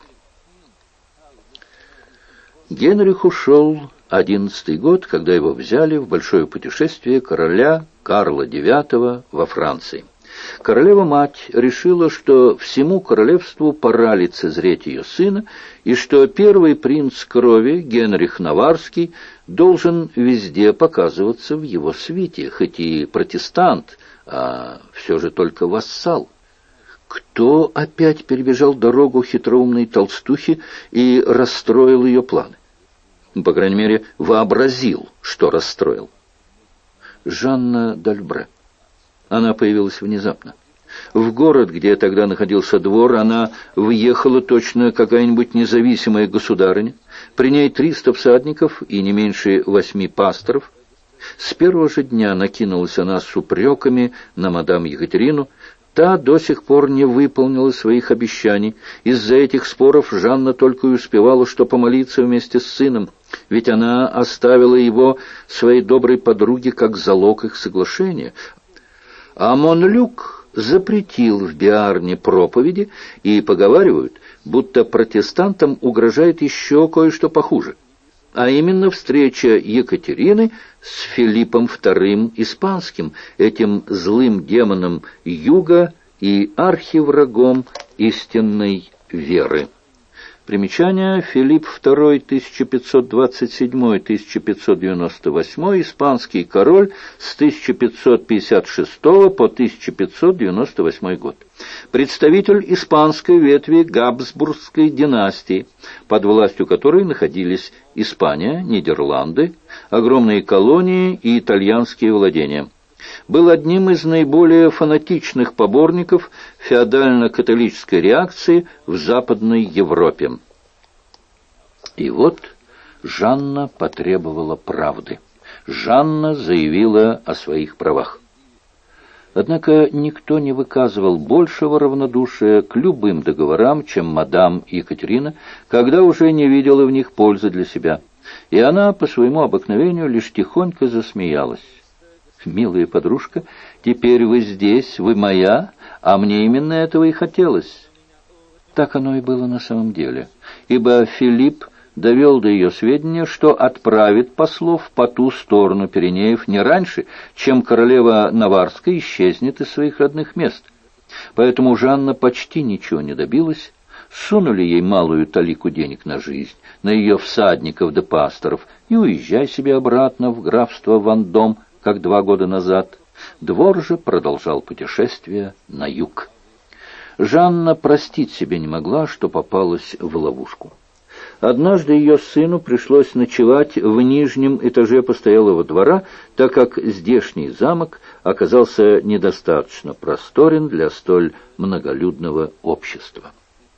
Генрих ушел 11-й год, когда его взяли в большое путешествие короля Карла IX во Франции. Королева-мать решила, что всему королевству пора лицезреть ее сына, и что первый принц крови, Генрих Наварский, должен везде показываться в его свите, хоть и протестант, а все же только вассал. Кто опять перебежал дорогу хитроумной толстухи и расстроил ее планы? По крайней мере, вообразил, что расстроил. Жанна Дальбре. Она появилась внезапно. В город, где тогда находился двор, она въехала точно какая-нибудь независимая государыня. При ней 300 всадников и не меньше 8 пасторов. С первого же дня накинулась она с упреками на мадам Екатерину. Та до сих пор не выполнила своих обещаний. Из-за этих споров Жанна только и успевала что помолиться вместе с сыном, ведь она оставила его своей доброй подруге как залог их соглашения. А Монлюк запретил в Биарне проповеди, и поговаривают, будто протестантам угрожает еще кое-что похуже, а именно встреча Екатерины с Филиппом II Испанским, этим злым демоном юга и архиврагом истинной веры. Примечание: Филипп II 1527-1598, испанский король с 1556 по 1598 год. Представитель испанской ветви Габсбургской династии, под властью которой находились Испания, Нидерланды, огромные колонии и итальянские владения. Был одним из наиболее фанатичных поборников феодально-католической реакции в Западной Европе. И вот Жанна потребовала правды. Жанна заявила о своих правах. Однако никто не выказывал большего равнодушия к любым договорам, чем мадам Екатерина, когда уже не видела в них пользы для себя. И она по своему обыкновению лишь тихонько засмеялась. «Милая подружка, теперь вы здесь, вы моя, а мне именно этого и хотелось». Так оно и было на самом деле, ибо Филипп довел до ее сведения, что отправит послов по ту сторону Пиренеев не раньше, чем королева Наварская исчезнет из своих родных мест. Поэтому Жанна почти ничего не добилась. Сунули ей малую талику денег на жизнь, на ее всадников да пасторов, и уезжай себе обратно в графство Вандом, как 2 года назад. Двор же продолжал путешествие на юг. Жанна простить себе не могла, что попалась в ловушку. Однажды ее сыну пришлось ночевать в нижнем этаже постоялого двора, так как здешний замок оказался недостаточно просторен для столь многолюдного общества.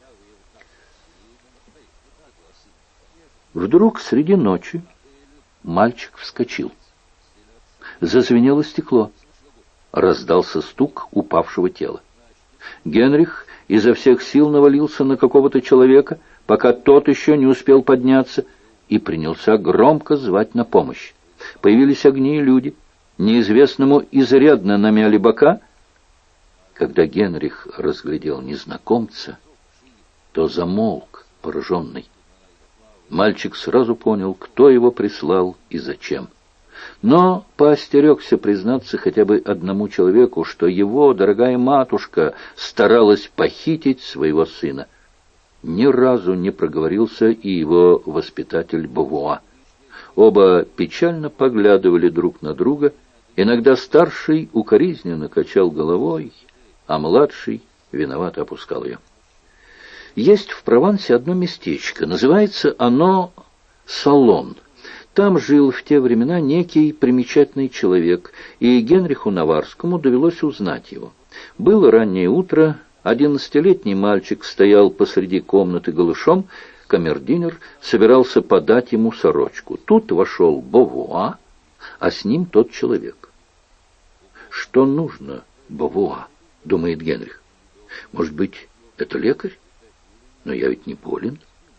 Вдруг среди ночи мальчик вскочил. Зазвенело стекло. Раздался стук упавшего тела. Генрих изо всех сил навалился на какого-то человека, пока тот еще не успел подняться, и принялся громко звать на помощь. Появились огни и люди. Неизвестному изрядно намяли бока. Когда Генрих разглядел незнакомца, то замолк, пораженный. Мальчик сразу понял, кто его прислал и зачем. но поостерегся признаться хотя бы одному человеку, что его дорогая матушка старалась похитить своего сына. Ни разу не проговорился и его воспитатель Бовуа. Оба печально поглядывали друг на друга. Иногда старший укоризненно качал головой, а младший виновато опускал ее. Есть в Провансе одно местечко, называется оно Салон. Там жил в те времена некий примечательный человек, и Генриху Наварскому довелось узнать его. Было раннее утро, 11-летний мальчик стоял посреди комнаты голышом, камердинер собирался подать ему сорочку. Тут вошел Бовуа, а с ним тот человек. «Что нужно Бовуа?» — думает Генрих. «Может быть, это лекарь? Но я ведь не болен».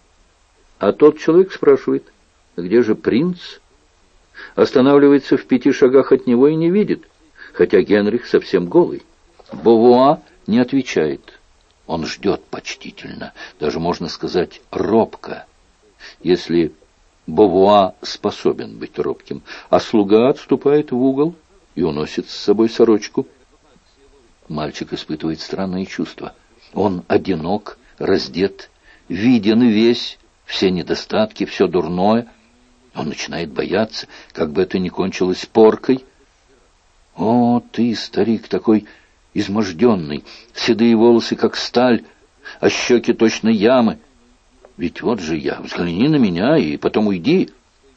А тот человек спрашивает: «Где же принц?» Останавливается в 5 шагах от него и не видит, хотя Генрих совсем голый. Бовуа не отвечает. Он ждет почтительно, даже, можно сказать, робко, если Бовуа способен быть робким, а слуга отступает в угол и уносит с собой сорочку. Мальчик испытывает странные чувства. Он одинок, раздет, виден весь, все недостатки, все дурное. Он начинает бояться, как бы это ни кончилось поркой. «О, ты, старик, такой изможденный, седые волосы, как сталь, а щеки точно ямы. Ведь вот же я, взгляни на меня и потом уйди».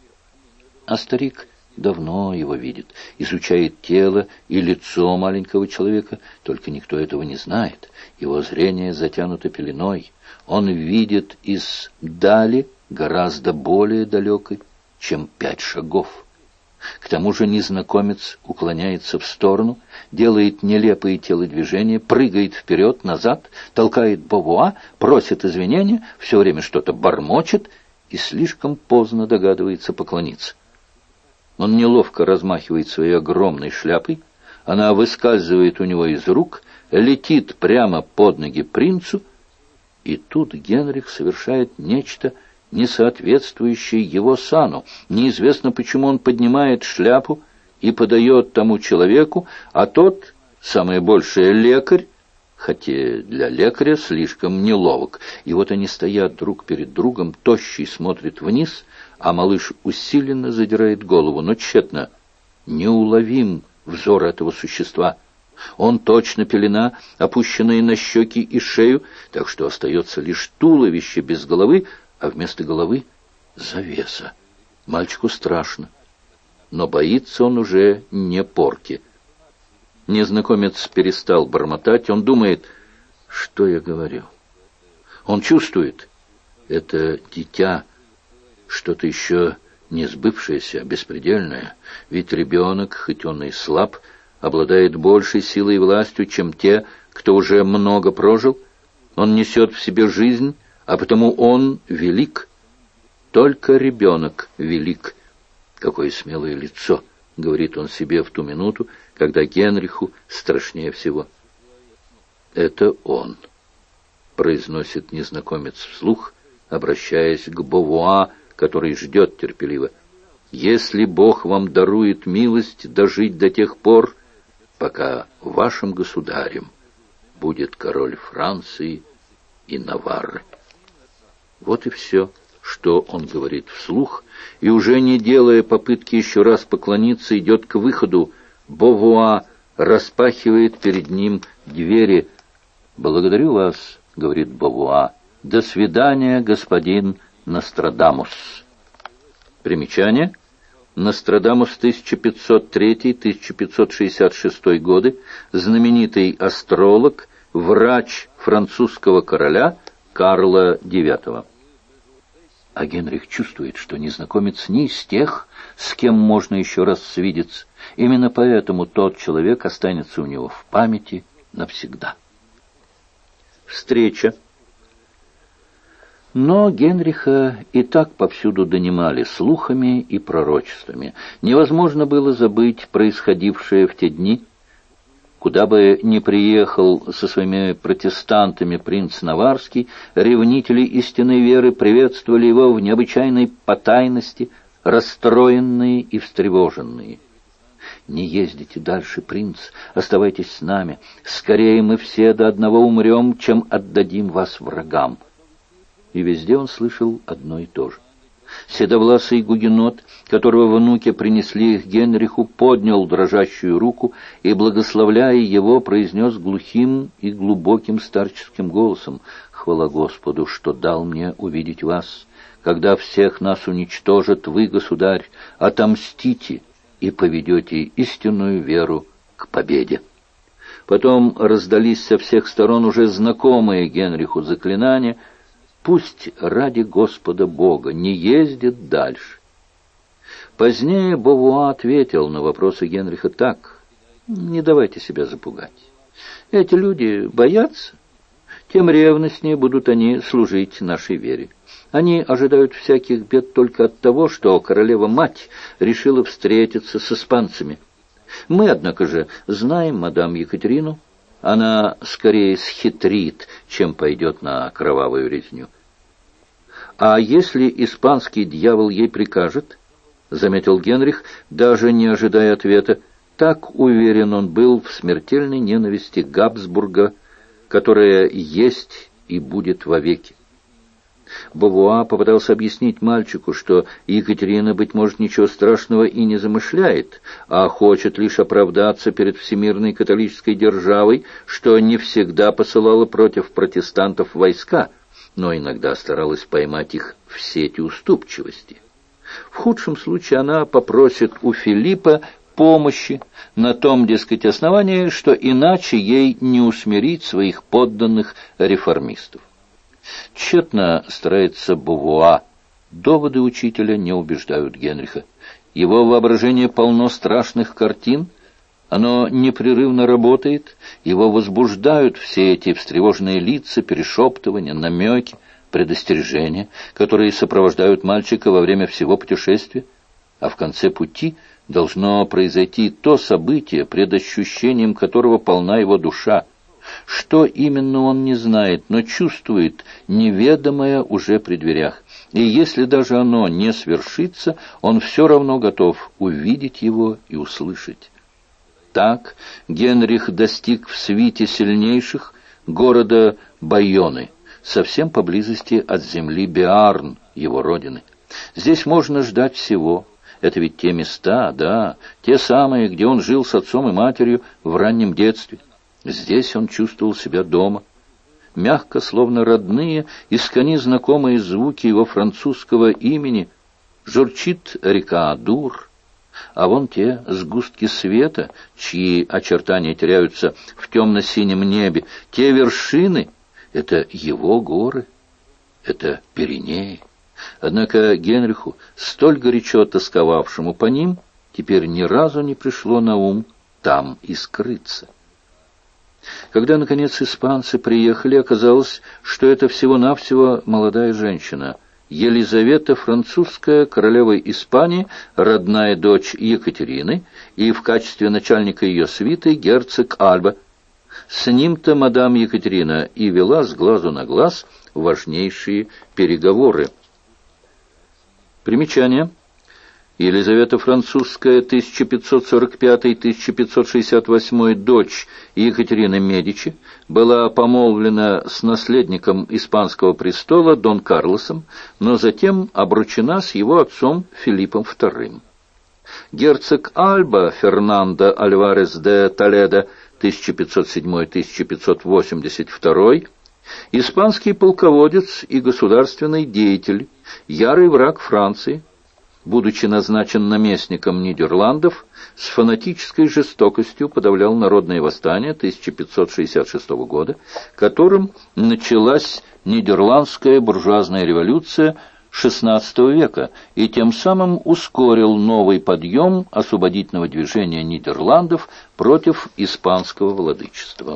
А старик давно его видит, изучает тело и лицо маленького человека, только никто этого не знает. Его зрение затянуто пеленой. Он видит из дали гораздо более далекой, чем 5 шагов. К тому же незнакомец уклоняется в сторону, делает нелепые телодвижения, прыгает вперед, назад, толкает Бовуа, просит извинения, все время что-то бормочет и слишком поздно догадывается поклониться. Он неловко размахивает своей огромной шляпой, она выскальзывает у него из рук, летит прямо под ноги принцу, и тут Генрих совершает нечто несоответствующее его сану. Неизвестно, почему он поднимает шляпу и подает тому человеку, а тот, самое большее, лекарь, хотя для лекаря слишком неловок. И вот они стоят друг перед другом, тощий смотрит вниз, а малыш усиленно задирает голову, но тщетно. Неуловим взор этого существа. Он точно пелена, опущенная на щеки и шею, так что остается лишь туловище без головы, а вместо головы завеса. Мальчику страшно, но боится он уже не порки. Незнакомец перестал бормотать, он думает: что я говорю? Он чувствует, это дитя, что-то еще не сбывшееся, беспредельное, ведь ребенок, хоть он и слаб, обладает большей силой и властью, чем те, кто уже много прожил. Он несет в себе жизнь, а потому он велик. Только ребенок велик. Какое смелое лицо, говорит он себе в ту минуту, когда Генриху страшнее всего. Это он, произносит незнакомец вслух, обращаясь к Бовуа, который ждет терпеливо. Если Бог вам дарует милость дожить до тех пор, пока вашим государем будет король Франции и Наварры. Вот и все, что он говорит вслух, и уже не делая попытки еще раз поклониться, идет к выходу. Бовуа распахивает перед ним двери. «Благодарю вас», — говорит Бовуа. «До свидания, господин Нострадамус». Примечание. Нострадамус 1503-1566 годы, знаменитый астролог, врач французского короля Карла IX. А Генрих чувствует, что незнакомец не из тех, с кем можно еще раз свидеться. Именно поэтому тот человек останется у него в памяти навсегда. Встреча. Но Генриха и так повсюду донимали слухами и пророчествами. Невозможно было забыть происходившее в те дни. Куда бы ни приехал со своими протестантами принц Наварский, ревнители истинной веры приветствовали его в необычайной потайности, расстроенные и встревоженные. «Не ездите дальше, принц, оставайтесь с нами. Скорее мы все до одного умрем, чем отдадим вас врагам». И везде он слышал одно и то же. Седовласый гугенот, которого внуки принесли их Генриху, поднял дрожащую руку и, благословляя его, произнес глухим и глубоким старческим голосом: «Хвала Господу, что дал мне увидеть вас. Когда всех нас уничтожат, вы, государь, отомстите и поведете истинную веру к победе». Потом раздались со всех сторон уже знакомые Генриху заклинания: «Пусть ради Господа Бога не ездит дальше». Позднее Бовуа ответил на вопросы Генриха так: «Не давайте себя запугать. Эти люди боятся, тем ревностнее будут они служить нашей вере. Они ожидают всяких бед только от того, что королева-мать решила встретиться с испанцами. Мы, однако же, знаем мадам Екатерину. Она скорее схитрит, чем пойдет на кровавую резню». «А если испанский дьявол ей прикажет?» — заметил Генрих, даже не ожидая ответа. Так уверен он был в смертельной ненависти Габсбурга, которая есть и будет вовеки. Бовуа попытался объяснить мальчику, что Екатерина, быть может, ничего страшного и не замышляет, а хочет лишь оправдаться перед всемирной католической державой, что не всегда посылала против протестантов войска, но иногда старалась поймать их в сети уступчивости. В худшем случае она попросит у Филиппа помощи на том, дескать, основании, что иначе ей не усмирить своих подданных реформистов. Тщетно старается Бовуа. Доводы учителя не убеждают Генриха. Его воображение полно страшных картин, оно непрерывно работает, его возбуждают все эти встревоженные лица, перешептывания, намеки, предостережения, которые сопровождают мальчика во время всего путешествия, а в конце пути должно произойти то событие, пред ощущением которого полна его душа. Что именно он не знает, но чувствует неведомое уже при дверях. И если даже оно не свершится, он все равно готов увидеть его и услышать. Так Генрих достиг в свите сильнейших города Байоны, совсем поблизости от земли Биарн, его родины. Здесь можно ждать всего. Это ведь те места, да, те самые, где он жил с отцом и матерью в раннем детстве. Здесь он чувствовал себя дома. Мягко, словно родные, искони знакомые звуки его французского имени. Журчит река Адур, а вон те сгустки света, чьи очертания теряются в темно-синем небе, те вершины — это его горы, это Пиренеи. Однако Генриху, столь горячо тосковавшему по ним, теперь ни разу не пришло на ум там и скрыться. Когда, наконец, испанцы приехали, оказалось, что это всего-навсего молодая женщина, Елизавета Французская, королева Испании, родная дочь Екатерины, и в качестве начальника ее свиты герцог Альба. С ним-то мадам Екатерина и вела с глазу на глаз важнейшие переговоры. Примечание. Елизавета Французская, 1545-1568, дочь Екатерины Медичи, была помолвлена с наследником испанского престола Дон Карлосом, но затем обручена с его отцом Филиппом II. Герцог Альба Фернандо Альварес де Толедо, 1507-1582, испанский полководец и государственный деятель, ярый враг Франции, будучи назначен наместником Нидерландов, с фанатической жестокостью подавлял народное восстание 1566 года, которым началась Нидерландская буржуазная революция XVI века, и тем самым ускорил новый подъем освободительного движения Нидерландов против испанского владычества.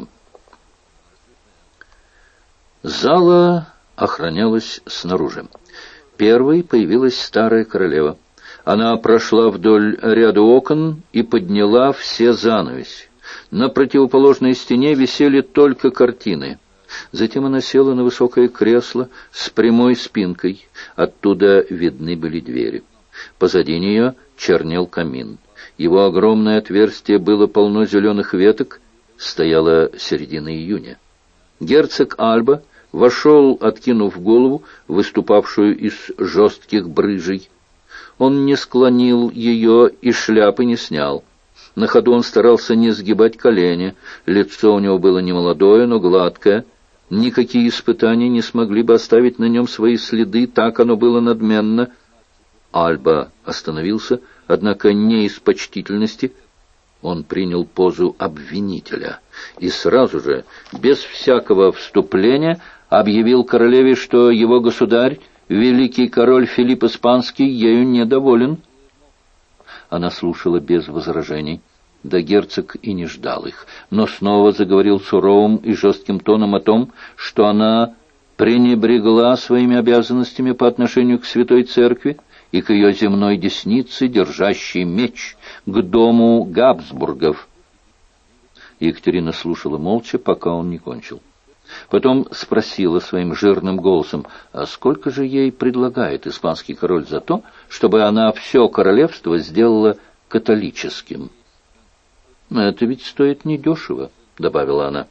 Зала охранялась снаружи. Первой появилась старая королева. Она прошла вдоль ряда окон и подняла все занавеси. На противоположной стене висели только картины. Затем она села на высокое кресло с прямой спинкой. Оттуда видны были двери. Позади нее чернел камин. Его огромное отверстие было полно зеленых веток, стояла середина июня. Герцог Альба вошел, откинув голову, выступавшую из жестких брыжей. Он не склонил ее и шляпы не снял. На ходу он старался не сгибать колени. Лицо у него было немолодое, но гладкое. Никакие испытания не смогли бы оставить на нем свои следы, так оно было надменно. Альба остановился, однако не из почтительности. Он принял позу обвинителя и сразу же, без всякого вступления, объявил королеве, что его государь, великий король Филипп Испанский, ею недоволен. Она слушала без возражений. Да герцог и не ждал их, но снова заговорил суровым и жестким тоном о том, что она пренебрегла своими обязанностями по отношению к Святой Церкви и к ее земной деснице, держащей меч, к дому Габсбургов. Екатерина слушала молча, пока он не кончил. Потом спросила своим жирным голосом, а сколько же ей предлагает испанский король за то, чтобы она все королевство сделала католическим. «Но это ведь стоит недешево», — добавила она.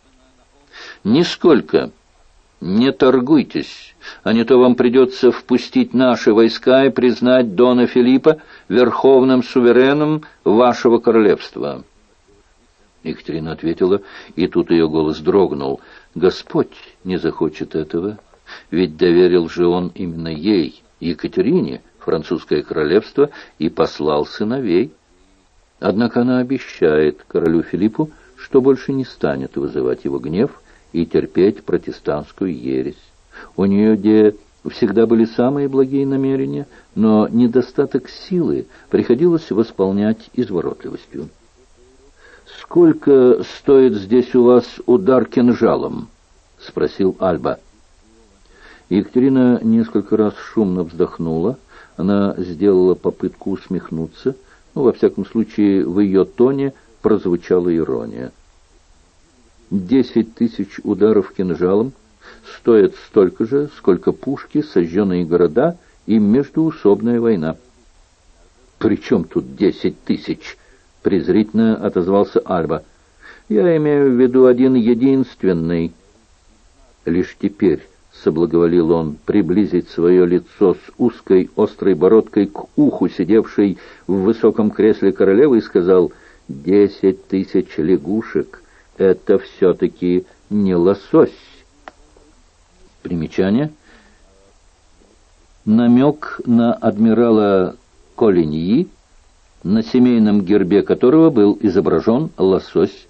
«Нисколько. Не торгуйтесь, а не то вам придется впустить наши войска и признать Дона Филиппа верховным сувереном вашего королевства». Екатерина ответила, и тут ее голос дрогнул. «Господь не захочет этого, ведь доверил же он именно ей, Екатерине, французское королевство, и послал сыновей. Однако она обещает королю Филиппу, что больше не станет вызывать его гнев и терпеть протестантскую ересь. У нее, где всегда были самые благие намерения, но недостаток силы приходилось восполнять изворотливостью. «Сколько стоит здесь у вас удар кинжалом?» — спросил Альба. Екатерина несколько раз шумно вздохнула. Она сделала попытку усмехнуться. Во всяком случае, в ее тоне прозвучала ирония. 10 000 ударов кинжалом стоят столько же, сколько пушки, сожженные города и междоусобная война. «При чем тут 10 000?» — презрительно отозвался Альба. «Я имею в виду один единственный». Лишь теперь соблаговолил он приблизить свое лицо с узкой острой бородкой к уху, сидевшей в высоком кресле королевы, и сказал: 10 000 лягушек — это все-таки не лосось. Примечание. Намек на адмирала Колиньи, на семейном гербе которого был изображен лосось.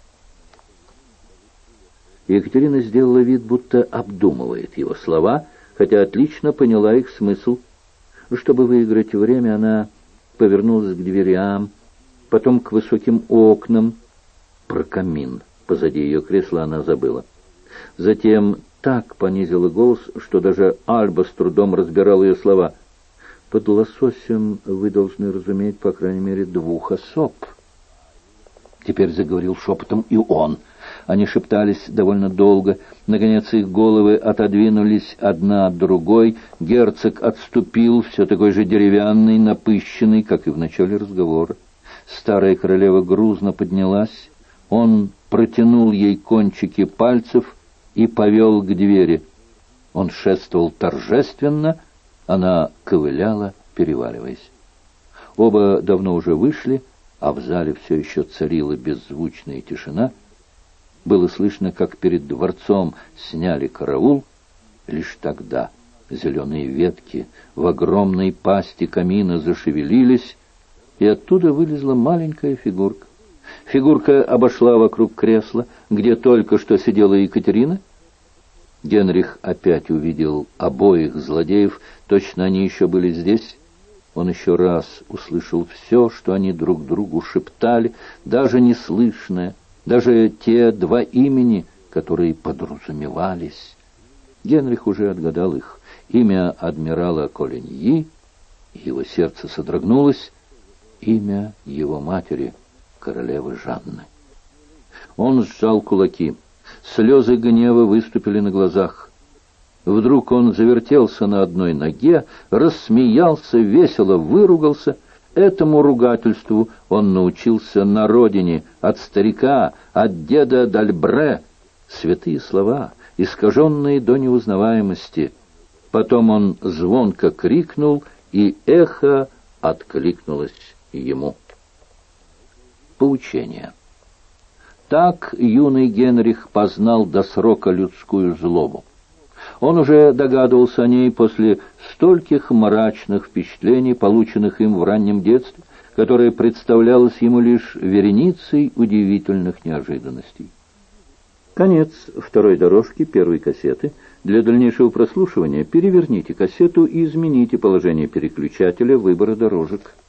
Екатерина сделала вид, будто обдумывает его слова, хотя отлично поняла их смысл. Чтобы выиграть время, она повернулась к дверям, потом к высоким окнам. Про камин позади ее кресла она забыла. Затем так понизила голос, что даже Альба с трудом разбирал ее слова. «Под лососем вы должны разуметь, по крайней мере, 2 особ». Теперь заговорил шепотом и он. Они шептались довольно долго. Наконец их головы отодвинулись одна от другой. Герцог отступил, все такой же деревянный, напыщенный, как и в начале разговора. Старая королева грузно поднялась. Он протянул ей кончики пальцев и повел к двери. Он шествовал торжественно, она ковыляла, переваливаясь. Оба давно уже вышли, а в зале все еще царила беззвучная тишина. Было слышно, как перед дворцом сняли караул. Лишь тогда зеленые ветки в огромной пасти камина зашевелились, и оттуда вылезла маленькая фигурка. Фигурка обошла вокруг кресла, где только что сидела Екатерина. Генрих опять увидел обоих злодеев, точно они еще были здесь. Он еще раз услышал все, что они друг другу шептали, даже неслышное, даже те 2 имени, которые подразумевались. Генрих уже отгадал их. Имя адмирала Колиньи, его сердце содрогнулось, имя его матери, королевы Жанны. Он сжал кулаки. Слезы гнева выступили на глазах. Вдруг он завертелся на одной ноге, рассмеялся, весело выругался. Этому ругательству он научился на родине, от старика, от деда Дальбре. Святые слова, искаженные до неузнаваемости. Потом он звонко крикнул, и эхо откликнулось ему. Поучение. Так юный Генрих познал до срока людскую злобу. Он уже догадывался о ней после стольких мрачных впечатлений, полученных им в раннем детстве, которое представлялось ему лишь вереницей удивительных неожиданностей. Конец второй дорожки первой кассеты. Для дальнейшего прослушивания переверните кассету и измените положение переключателя выбора дорожек.